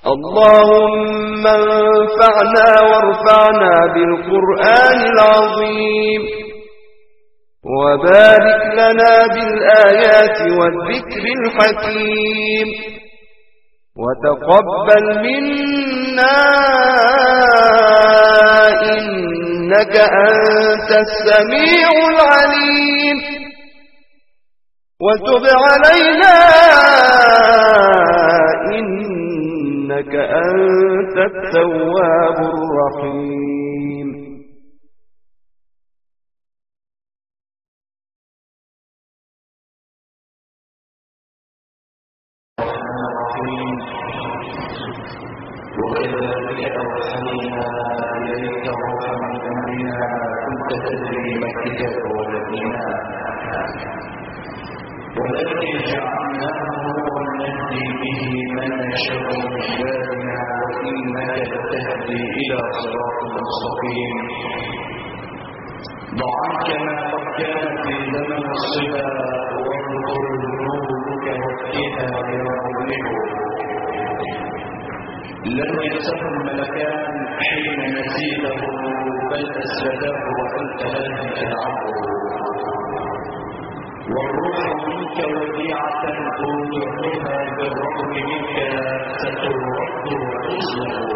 اللهم انفعنا وارفعنا بالقرآن العظيم، وبارك لنا بالآيات والذكر الحكيم، وتقبل منا إنك أنت السميع العليم، وتب علينا إنك أنت التواب الرحيم. وكذلك أوحينا إليك روحا من أمرنا كنت تدري ما الكتاب ولا الإيمان ولكن جعلناه نورا نهدي به من نشاء من عبادنا وإنك لتهدي إلى صراط مستقيم. ضع عنك ما قد كان في زمن الصبا واذكر نورك وفيها يرغبه. لم ينسه الملكان حين نسيته بل أسفداه وأنت لازم تلعبه. والروح منك وديعة تودعها بالرغم منك سترد وتسلب.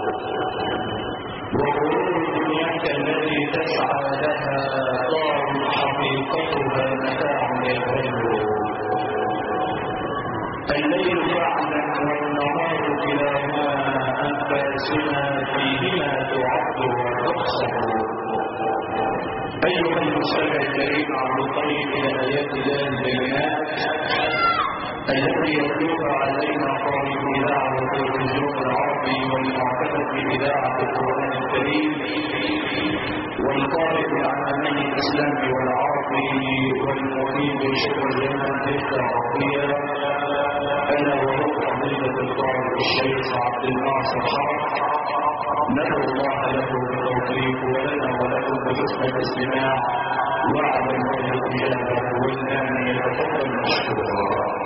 وغرور دنياك التي تسعى لها دار حقيقتها متاع يذل. الليل يعلم والنهار كلاهما أنفاسنا فيهما تعد وتحصر. أيها المستمع الكريم عبد الطيب إلى آيات الله البينات التي يتلوها علينا قائد إذاعة التلفزيون العربي والمعتمد بإذاعة القرآن الكريم والقائد العالمي الإسلامي والعربي والمقيم بشكر جامعة العربية أنا وهو فضيلة القائد الشيخ عبد الناصر حرب. ندعو الله له بالتوفيق ولنا ولكم بحسن الاستماع واعلم بالاجابه والان يتفضل مشكورا.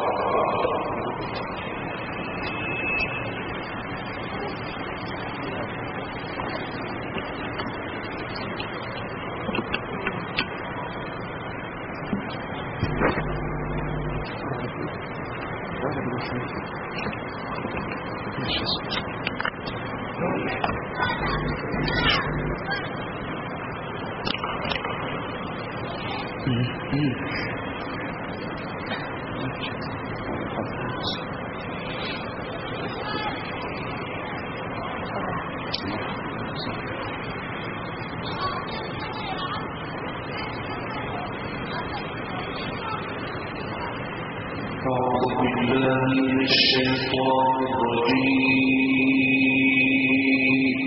أعوذ بالله من الشيطان الرجيم.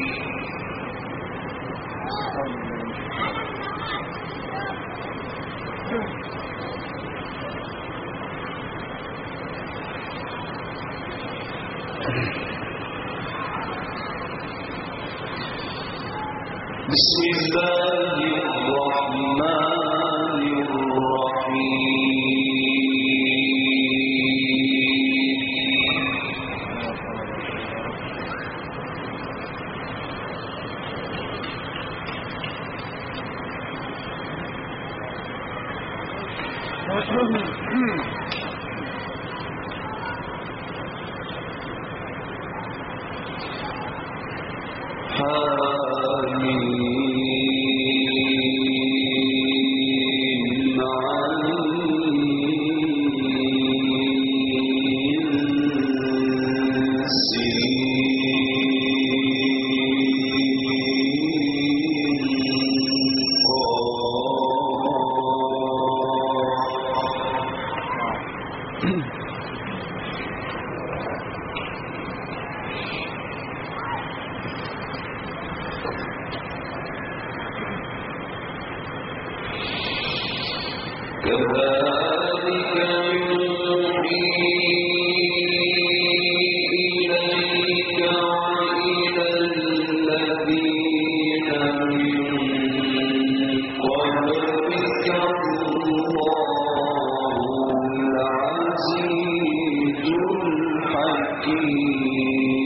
بسم الله الرحمن الرحيم.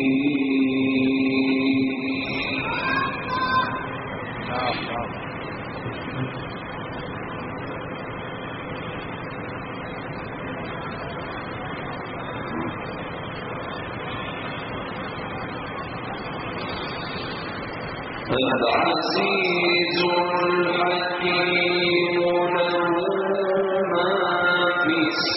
العزيز الحكيم له ما في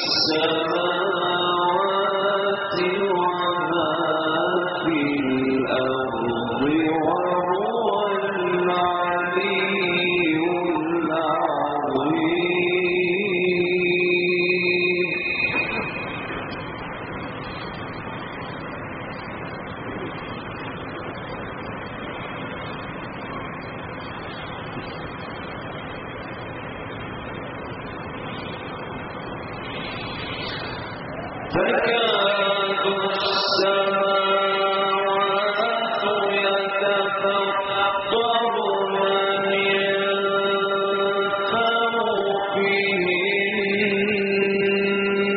السماوات وما في الأرض وهو العلي تكاد السماوات يتفطرن من فوقهن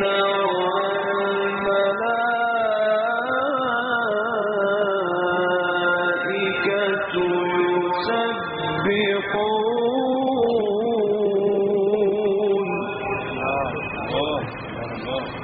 والملائكة يسبحون.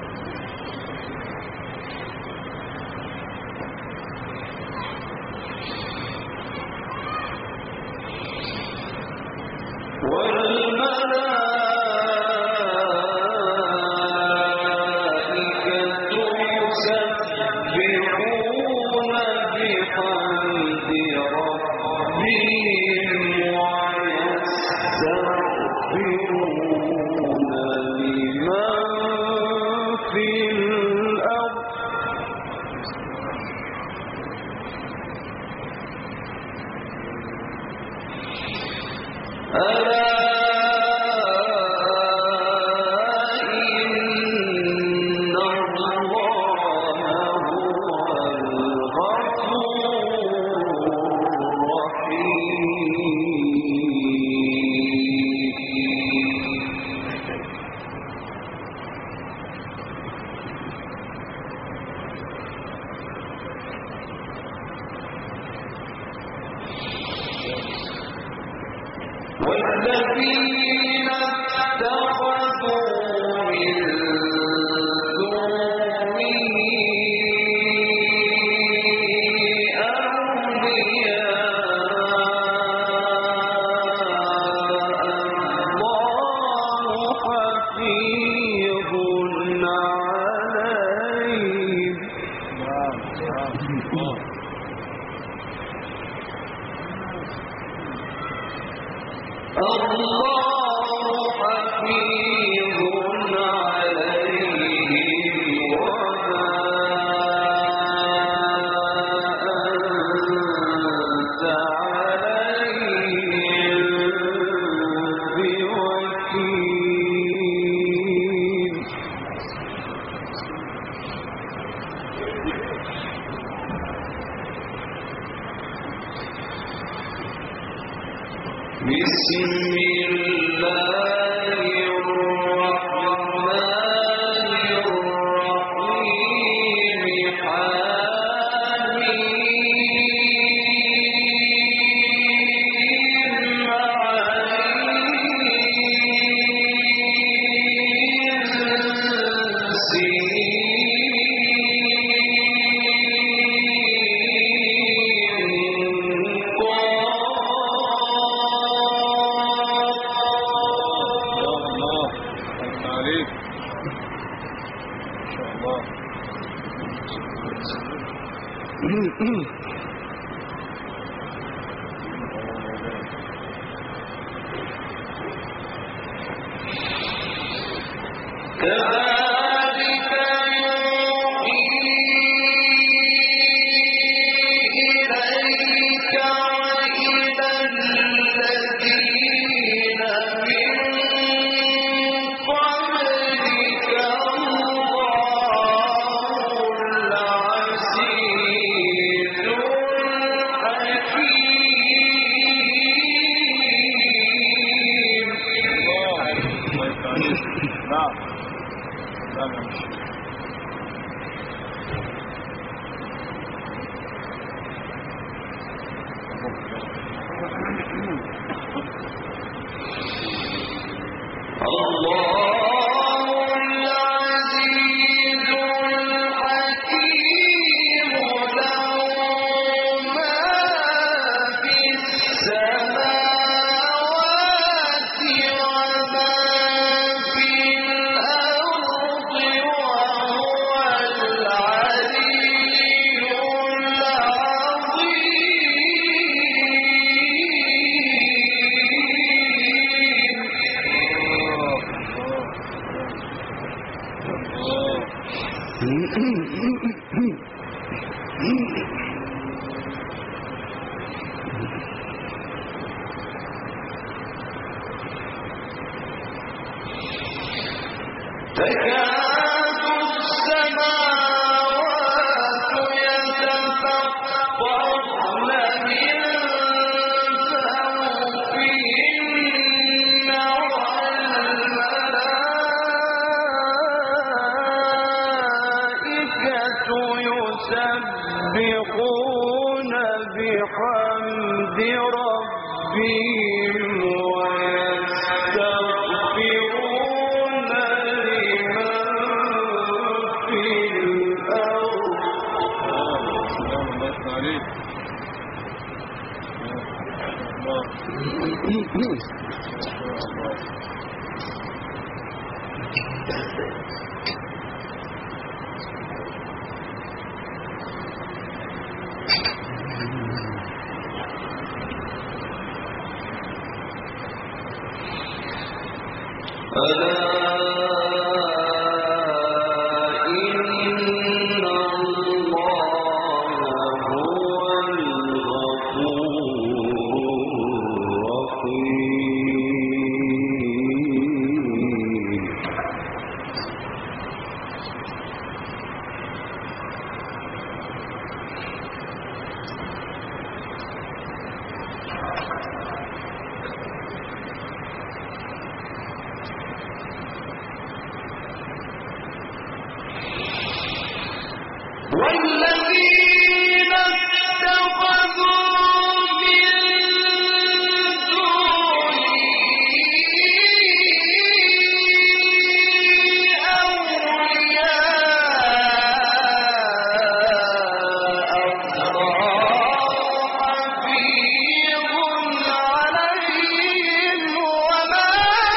والذين اتخذوا من دونه أولياء الله حفيظ عليهم. الله حفيظ عليهم وما أنت عليهم بوكيل. بسم الله الرحمن الرحيم. كذلك يوحي إليك وإلى الذين من قبلك الله العزيز يسبحون بحمد ربهم ويستغفرون لمن في والذين اتخذوا من دونه أولياء الله حفيظ عليهم وما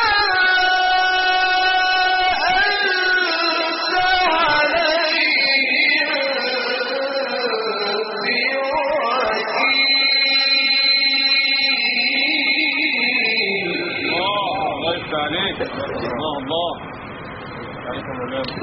أنت عليك الله عليكم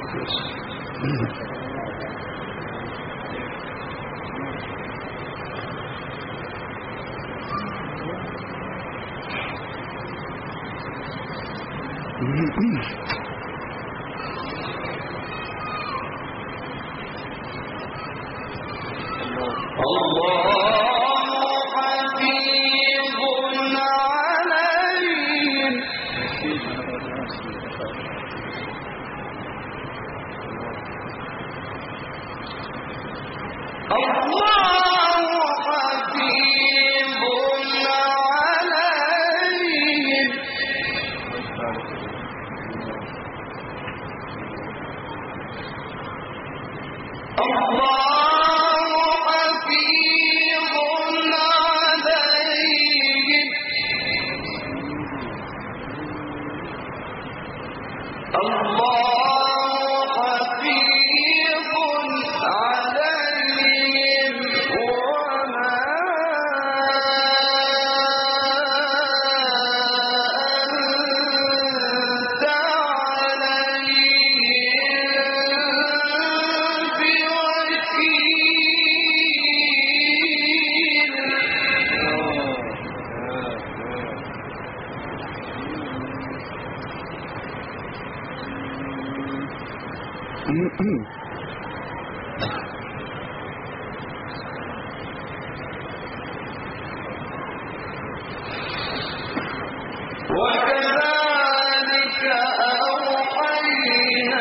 وكذلك أوحينا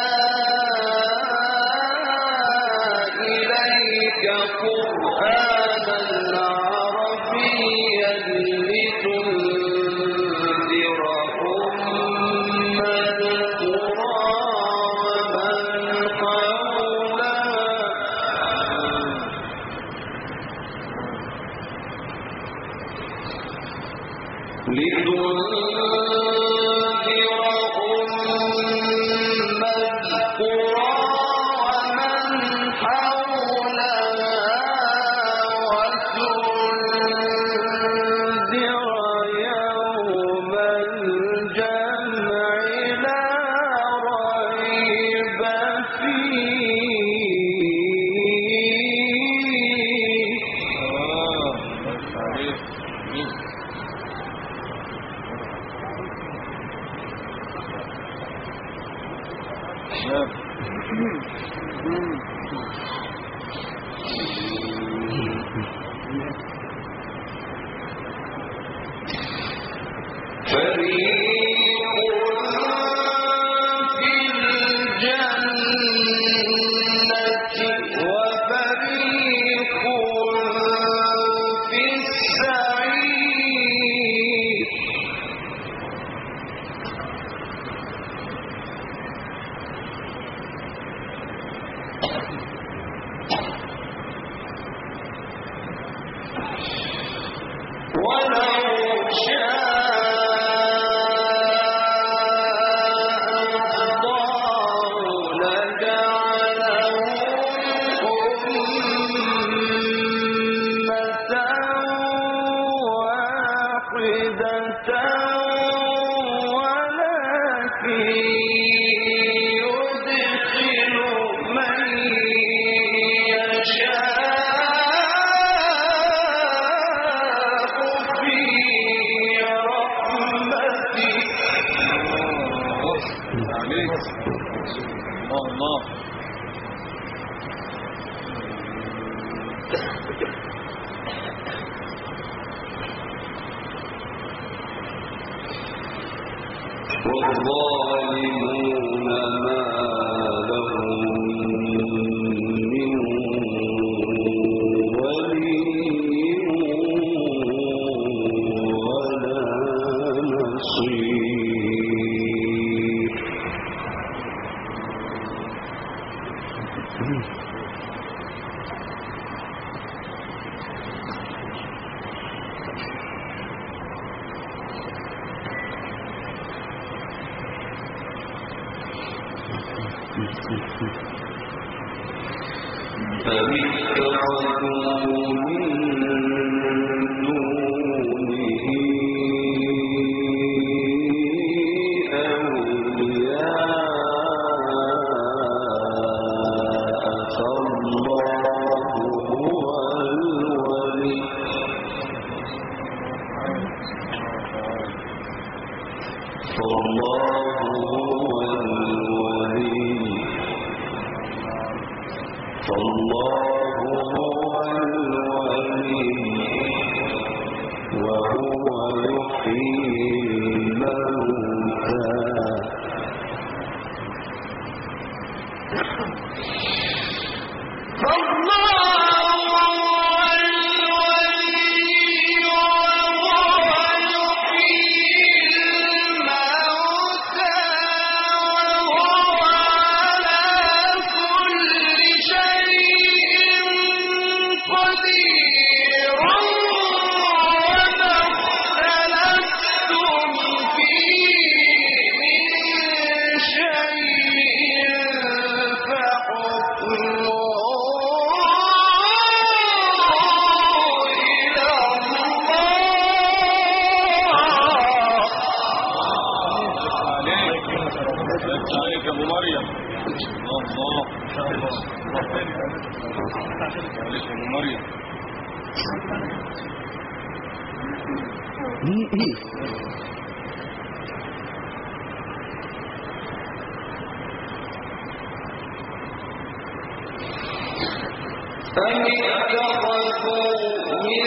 إليك قرآنا عربيا لتنذر أم القرى ومن حولها والظالمون ما لهم من ولي ولا نصير. فاتخذوا من دونه أولياء فالله هو الولي وهو يحيي الموتى. عليك ابو مريم. الله عليك ابو مريم. أم اتخذوا من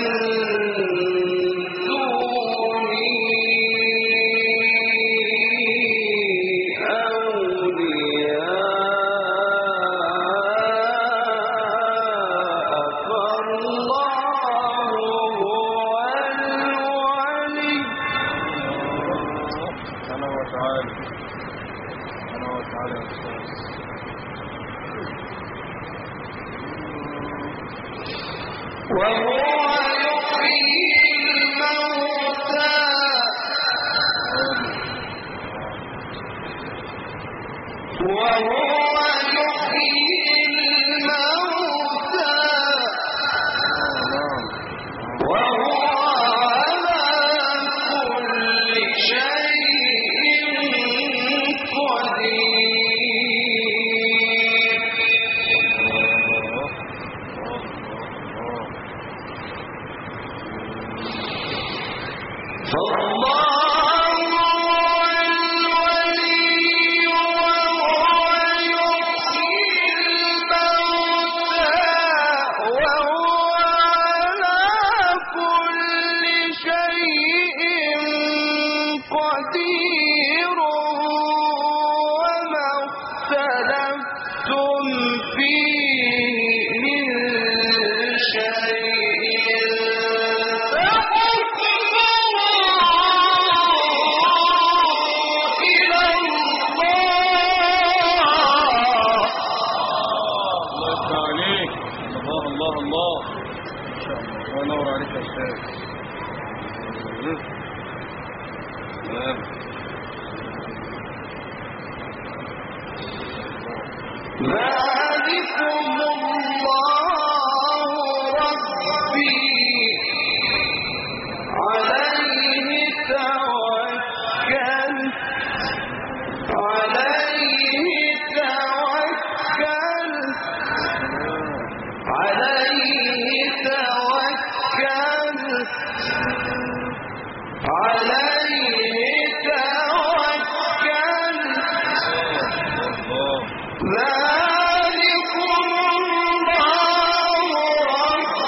دونه أولياء فالله هو الولي. سبحانه وتعالى سبحانه وتعالى. وهو يحيي الموتى وهو على كل شيء قدير. فالله هو الولي وهو يحيي الموتى وهو على كل شيء قدير. وما اختلفتم فيه من شيء الله ونور عليك يا استاذ. ذلكم الله ربي عليه توكلت ذلكم الله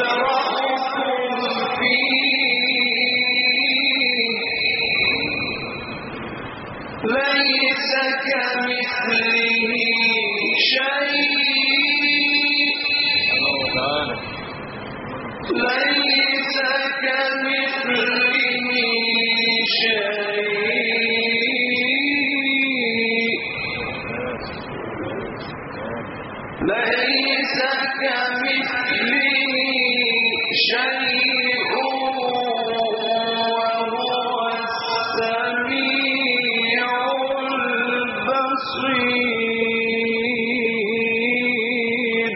ليس كمثله شيء ليس كمثله شيء ليس كمثله شيء وهو السميع البصير.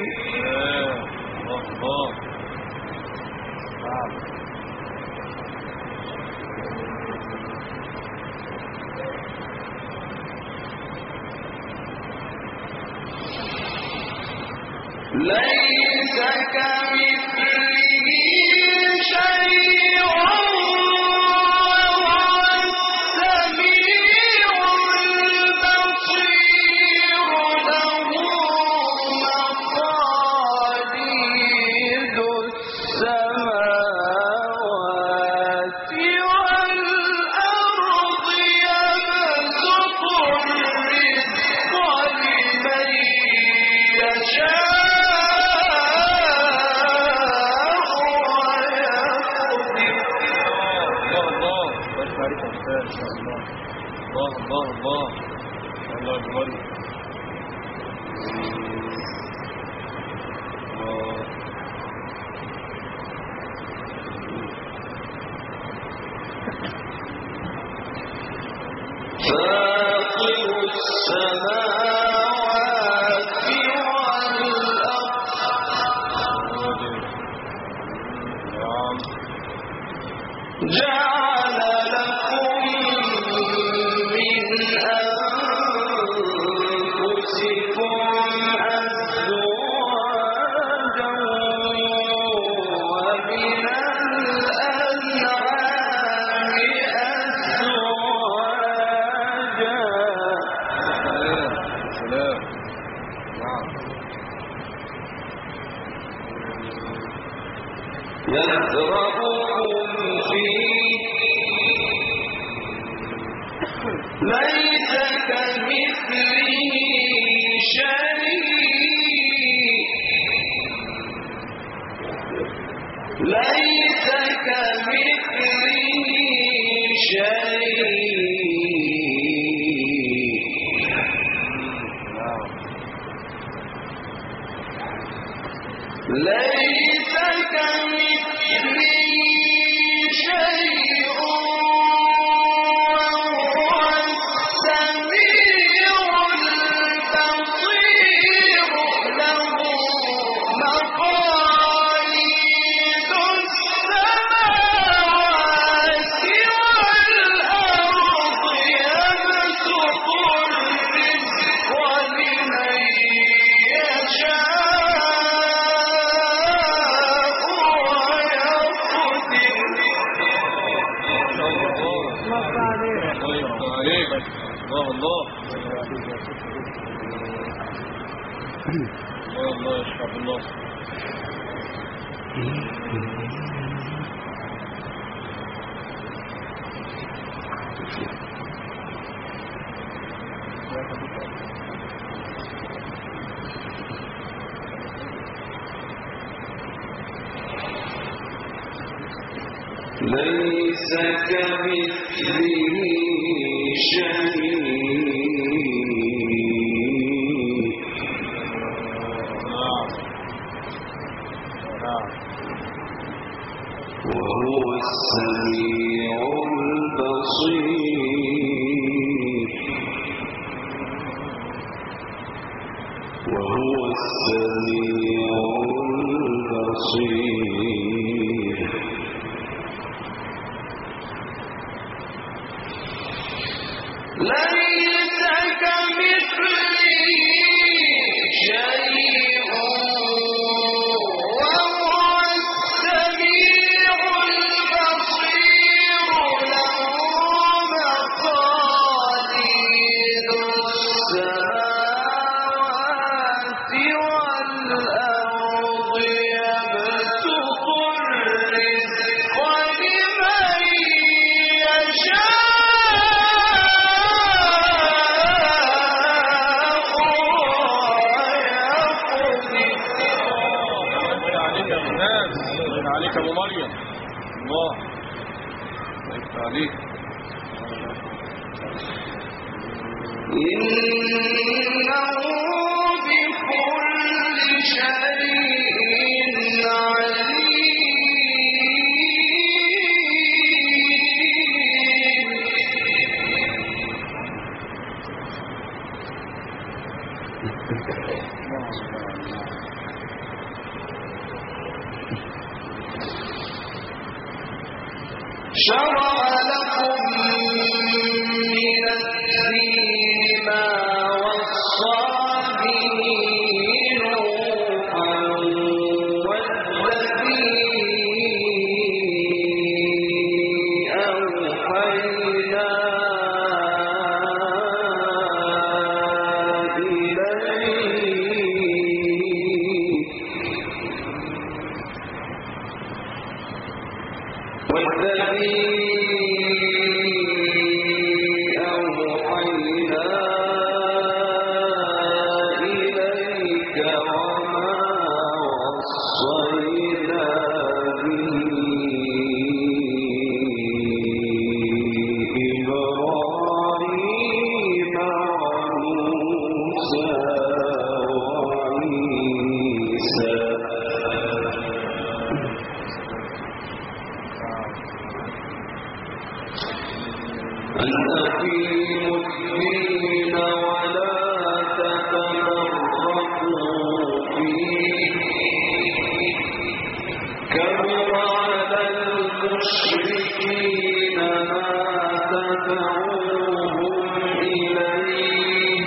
ليس كمثله شيء وهو السميع البصير. له مقاليد السماوات والأرض يبسط الرزق لمن يشاء الله أكبر. فاطر السماوات والأرض جعل لكم من أنفسكم أزواجا ومن الأنعام يذرأكم فيه ليس كمثله شيء ليس كمثله شيء ليس كمثله شيء وهو السميع البصير. له مقاليد السماوات والأرض يبسط الرزق لمن يشاء الله يشهد الله. ليس كمثله شيء وهو السميع البصير. وهو السميع البصير. ليس كمثله شيء وهو السميع البصير. له مقاليد السماوات والأرض يبسط عليك يا ابو مريم. الله يفتح عليك. إنه بكل شيء شرع لكم من الدين ما وصى به نوحا والذي أوحينا إليك وما وصينا به إبراهيم وموسى وعيسى أن أقيموا الدين ولا تتفرقوا فيه كبر على المشركين ما تدعوهم إليه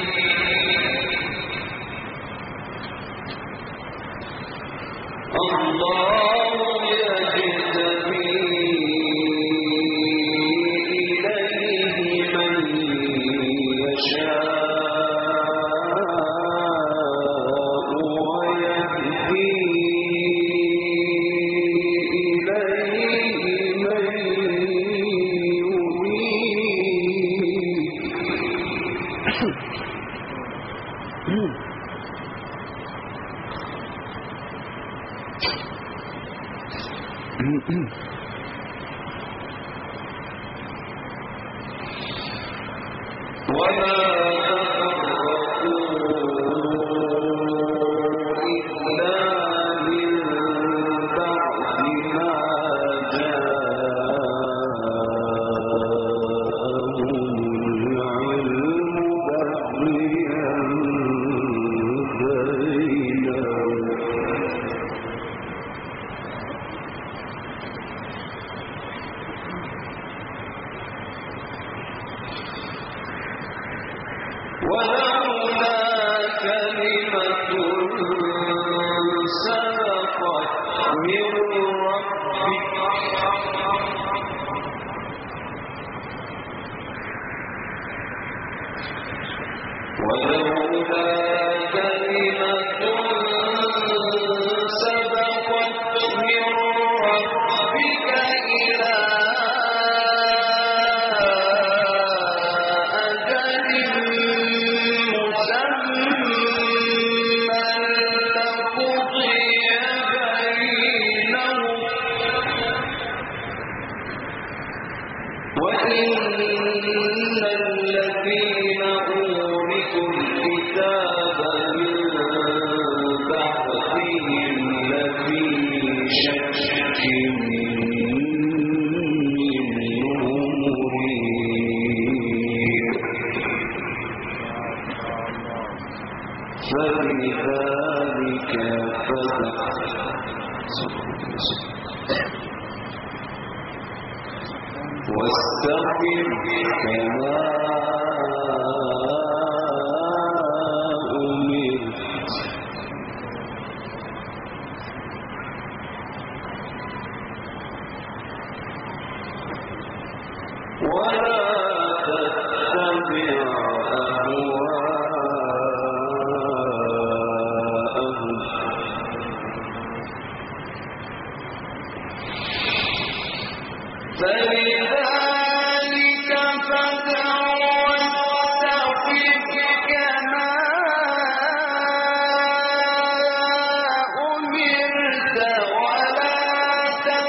الله يجتبي وما تفرقوا إلا من بعد ما جاءهم العلم بغيا بينهم ولولا كلمة سبقت من ربك ولولا كلمة سبقت من ربك إلى الذين أورثوا الكتاب من بعدهم لفي شك منه مريب فلذلك فدع واستقم كما أمرت ولا تتبع أهواءهم فلذلك فادع واستقم كما أمرت ولا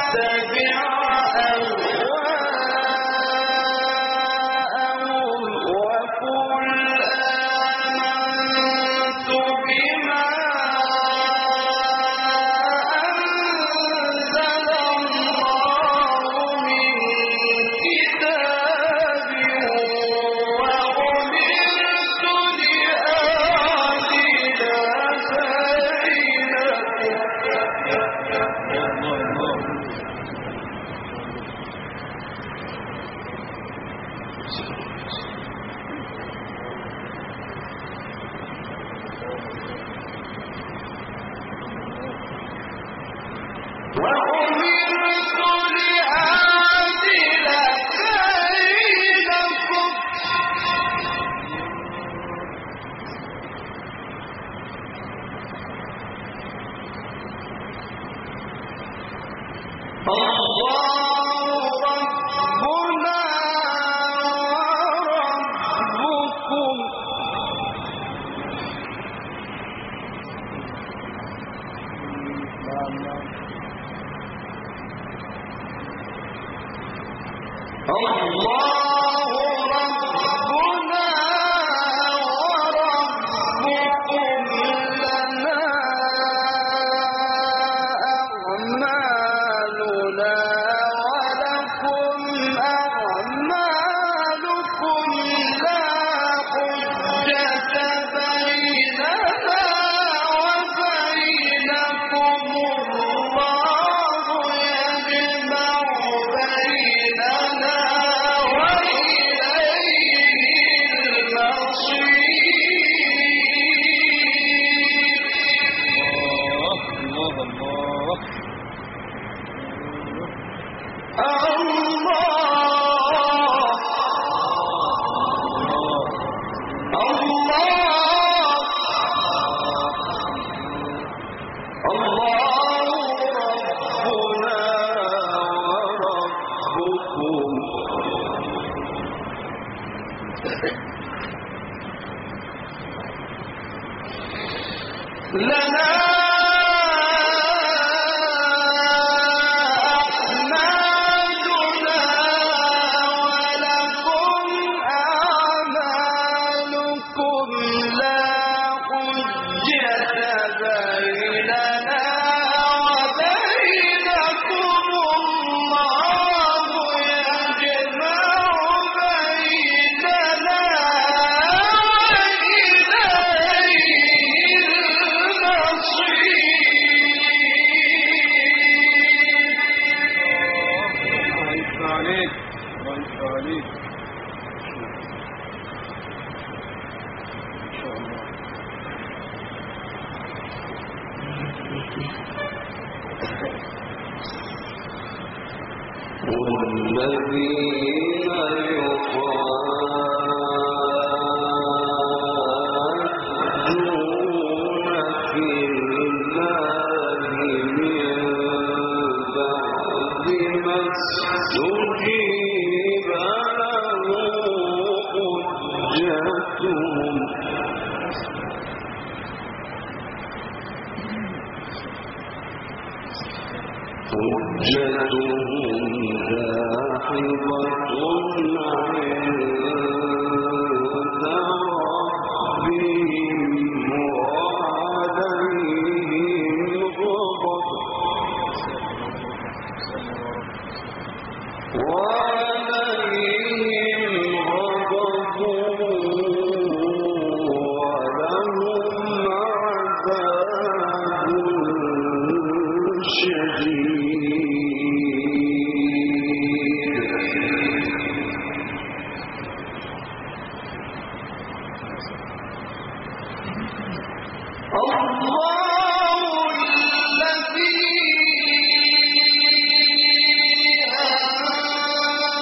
الله الذي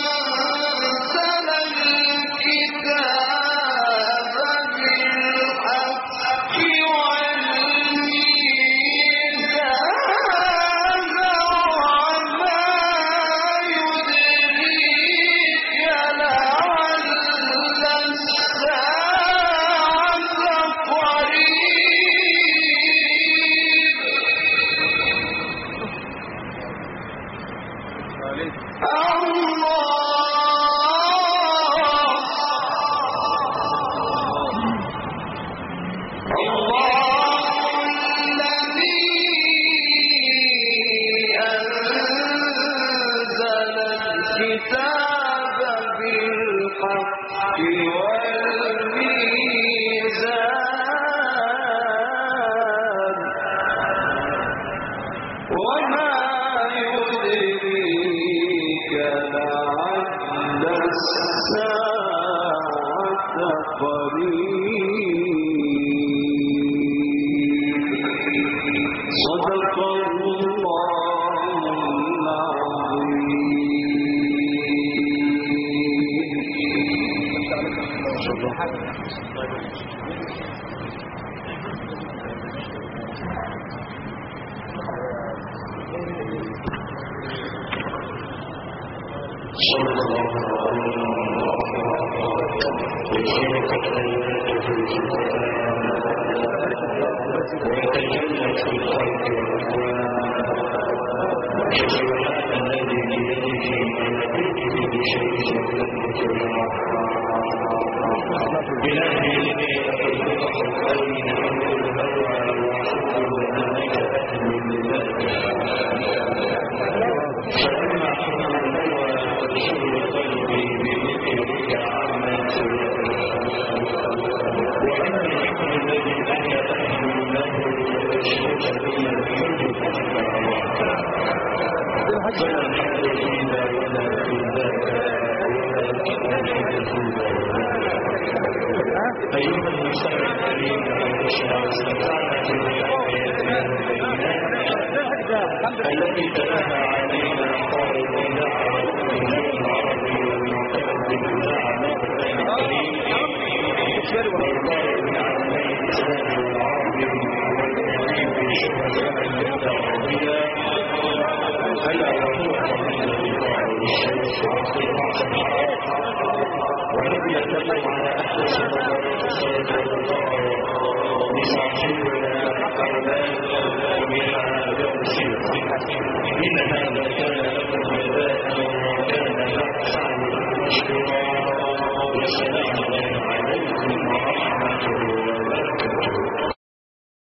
التي تلاها علينا قائد الإذاعة والإعلام العربي والمعتمد بالإذاعة مرتين الكريم والقائد العالمي الإسلامي والعربي والكريم في شبكة اللغة العربية ألا وهو فضيلة القائد الشيخ عبد الرحمن والذي يتكلم على أحدث تطورات الصلاة والقراءة لصاحبنا أولاد وبها درسين إن هذا كان لكم جزاء وكان لك سعي مشكورا والسلام عليكم ورحمة الله وبركاته.